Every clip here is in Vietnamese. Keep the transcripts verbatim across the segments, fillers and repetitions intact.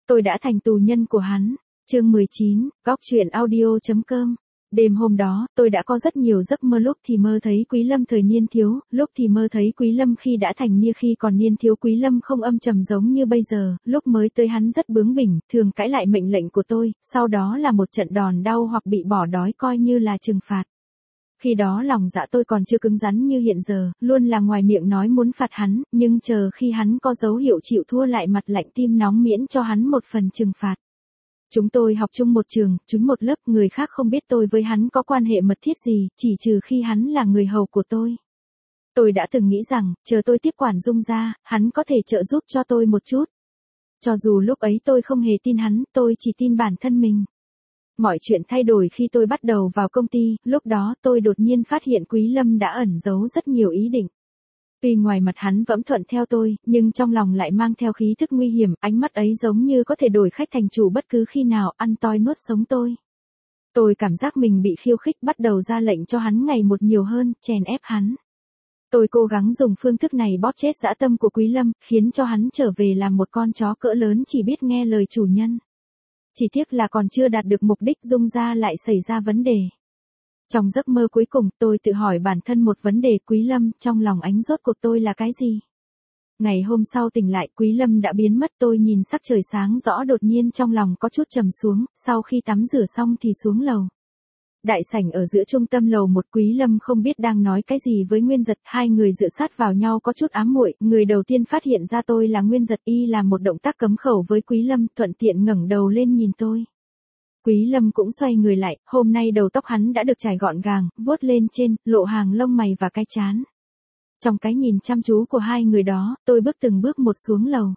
Tôi đã thành tù nhân của hắn. Chương mười chín, góc truyện audio.com. Đêm hôm đó, tôi đã có rất nhiều giấc mơ, lúc thì mơ thấy Quý Lâm thời niên thiếu, lúc thì mơ thấy Quý Lâm khi đã thành niên. Khi còn niên thiếu, Quý Lâm không âm trầm giống như bây giờ, lúc mới tới hắn rất bướng bỉnh, thường cãi lại mệnh lệnh của tôi, sau đó là một trận đòn đau hoặc bị bỏ đói coi như là trừng phạt. Khi đó lòng dạ tôi còn chưa cứng rắn như hiện giờ, luôn là ngoài miệng nói muốn phạt hắn, nhưng chờ khi hắn có dấu hiệu chịu thua lại mặt lạnh tim nóng miễn cho hắn một phần trừng phạt. Chúng tôi học chung một trường, chúng một lớp, người khác không biết tôi với hắn có quan hệ mật thiết gì, chỉ trừ khi hắn là người hầu của tôi. Tôi đã từng nghĩ rằng, chờ tôi tiếp quản Dung gia, hắn có thể trợ giúp cho tôi một chút. Cho dù lúc ấy tôi không hề tin hắn, tôi chỉ tin bản thân mình. Mọi chuyện thay đổi khi tôi bắt đầu vào công ty, lúc đó tôi đột nhiên phát hiện Quý Lâm đã ẩn giấu rất nhiều ý định. Tuy ngoài mặt hắn vẫn thuận theo tôi, nhưng trong lòng lại mang theo khí thức nguy hiểm, ánh mắt ấy giống như có thể đổi khách thành chủ bất cứ khi nào, ăn toi nuốt sống tôi. Tôi cảm giác mình bị khiêu khích, bắt đầu ra lệnh cho hắn ngày một nhiều hơn, chèn ép hắn. Tôi cố gắng dùng phương thức này bóp chết dã tâm của Quý Lâm, khiến cho hắn trở về làm một con chó cỡ lớn chỉ biết nghe lời chủ nhân. Chỉ tiếc là còn chưa đạt được mục đích, Dung gia lại xảy ra vấn đề. Trong giấc mơ cuối cùng, tôi tự hỏi bản thân một vấn đề: Quý Lâm, trong lòng ánh rốt cuộc tôi là cái gì? Ngày hôm sau tỉnh lại, Quý Lâm đã biến mất. Tôi nhìn sắc trời sáng rõ, đột nhiên trong lòng có chút trầm xuống, sau khi tắm rửa xong thì xuống lầu. Đại sảnh ở giữa trung tâm lầu một, Quý Lâm không biết đang nói cái gì với Nguyên Giật, hai người dựa sát vào nhau có chút ám muội. Người đầu tiên phát hiện ra tôi là Nguyên Giật, y làm một động tác cấm khẩu với Quý Lâm, thuận tiện ngẩng đầu lên nhìn tôi. Quý Lâm cũng xoay người lại, hôm nay đầu tóc hắn đã được chải gọn gàng, vuốt lên trên, lộ hàng lông mày và cái trán. Trong cái nhìn chăm chú của hai người đó, tôi bước từng bước một xuống lầu.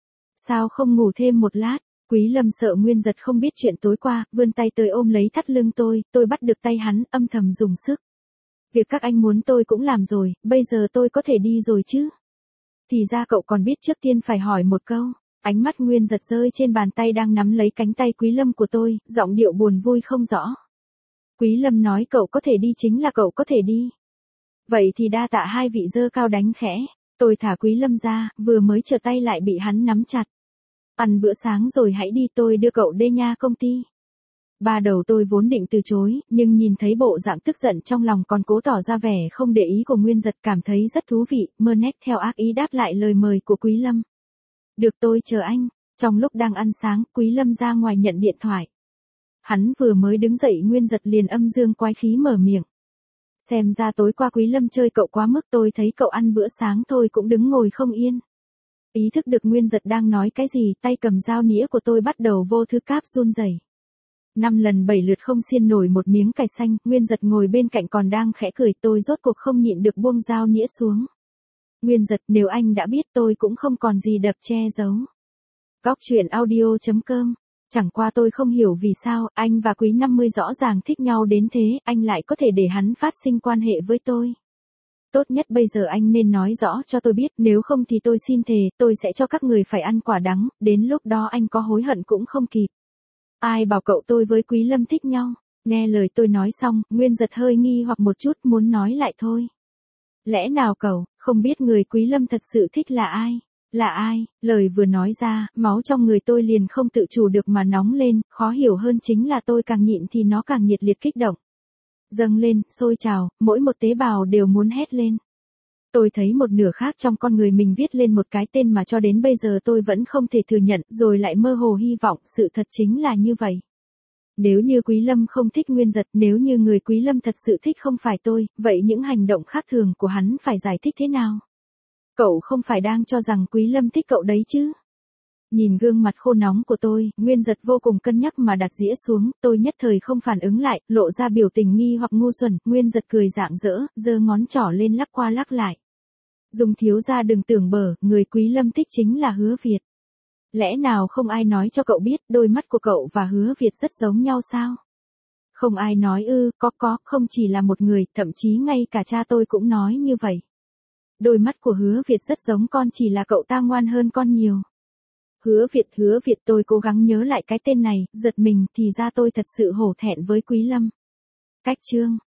Sao không ngủ thêm một lát? Quý Lâm sợ Nguyên Giật không biết chuyện tối qua, vươn tay tới ôm lấy thắt lưng tôi, tôi bắt được tay hắn, âm thầm dùng sức. Việc các anh muốn tôi cũng làm rồi, bây giờ tôi có thể đi rồi chứ? Thì ra cậu còn biết trước tiên phải hỏi một câu. Ánh mắt Nguyên Giật rơi trên bàn tay đang nắm lấy cánh tay Quý Lâm của tôi, giọng điệu buồn vui không rõ. Quý Lâm nói cậu có thể đi chính là cậu có thể đi. Vậy thì đa tạ hai vị, giơ cao đánh khẽ. Tôi thả Quý Lâm ra, vừa mới trở tay lại bị hắn nắm chặt. Ăn bữa sáng rồi hãy đi, tôi đưa cậu đến nha công ty. Ba đầu tôi vốn định từ chối, nhưng nhìn thấy bộ dạng tức giận trong lòng còn cố tỏ ra vẻ không để ý của Nguyên Giật, cảm thấy rất thú vị, mơ nét theo ác ý đáp lại lời mời của Quý Lâm. Được, tôi chờ anh. Trong lúc đang ăn sáng, Quý Lâm ra ngoài nhận điện thoại. Hắn vừa mới đứng dậy, Nguyên Giật liền âm dương quái khí mở miệng. Xem ra tối qua Quý Lâm chơi cậu quá mức, tôi thấy cậu ăn bữa sáng thôi cũng đứng ngồi không yên. Ý thức được Nguyên Giật đang nói cái gì, tay cầm dao nĩa của tôi bắt đầu vô thư cáp run rẩy. Năm lần bảy lượt không xiên nổi một miếng cải xanh, Nguyên Giật ngồi bên cạnh còn đang khẽ cười, tôi rốt cuộc không nhịn được buông dao nĩa xuống. Nguyên Giật, nếu anh đã biết tôi cũng không còn gì đập che giấu. Góc truyện audio.com. Chẳng qua tôi không hiểu vì sao, anh và Quý năm mươi rõ ràng thích nhau đến thế, anh lại có thể để hắn phát sinh quan hệ với tôi. Tốt nhất bây giờ anh nên nói rõ cho tôi biết, nếu không thì tôi xin thề, tôi sẽ cho các người phải ăn quả đắng, đến lúc đó anh có hối hận cũng không kịp. Ai bảo cậu tôi với Quý Lâm thích nhau? Nghe lời tôi nói xong, Nguyên Giật hơi nghi hoặc một chút, muốn nói lại thôi. Lẽ nào cậu không biết người Quý Lâm thật sự thích là ai? Là ai? Lời vừa nói ra, máu trong người tôi liền không tự chủ được mà nóng lên, khó hiểu hơn chính là tôi càng nhịn thì nó càng nhiệt liệt kích động. Dâng lên, sôi trào, mỗi một tế bào đều muốn hét lên. Tôi thấy một nửa khác trong con người mình viết lên một cái tên mà cho đến bây giờ tôi vẫn không thể thừa nhận, rồi lại mơ hồ hy vọng, sự thật chính là như vậy. Nếu như Quý Lâm không thích Nguyên Giật, nếu như người Quý Lâm thật sự thích không phải tôi, vậy những hành động khác thường của hắn phải giải thích thế nào? Cậu không phải đang cho rằng Quý Lâm thích cậu đấy chứ? Nhìn gương mặt khô nóng của tôi, Nguyên Giật vô cùng cân nhắc mà đặt dĩa xuống, tôi nhất thời không phản ứng lại, lộ ra biểu tình nghi hoặc ngu xuẩn. Nguyên Giật cười rạng rỡ, giơ ngón trỏ lên lắc qua lắc lại. Dung thiếu gia đừng tưởng bở, người Quý Lâm thích chính là Hứa Việt. Lẽ nào không ai nói cho cậu biết, đôi mắt của cậu và Hứa Việt rất giống nhau sao? Không ai nói ư? Có có, không chỉ là một người, thậm chí ngay cả cha tôi cũng nói như vậy. Đôi mắt của Hứa Việt rất giống con, chỉ là cậu ta ngoan hơn con nhiều. Hứa Việt, Hứa Việt, tôi cố gắng nhớ lại cái tên này, giật mình, thì ra tôi thật sự hổ thẹn với Quý Lâm. Cách chương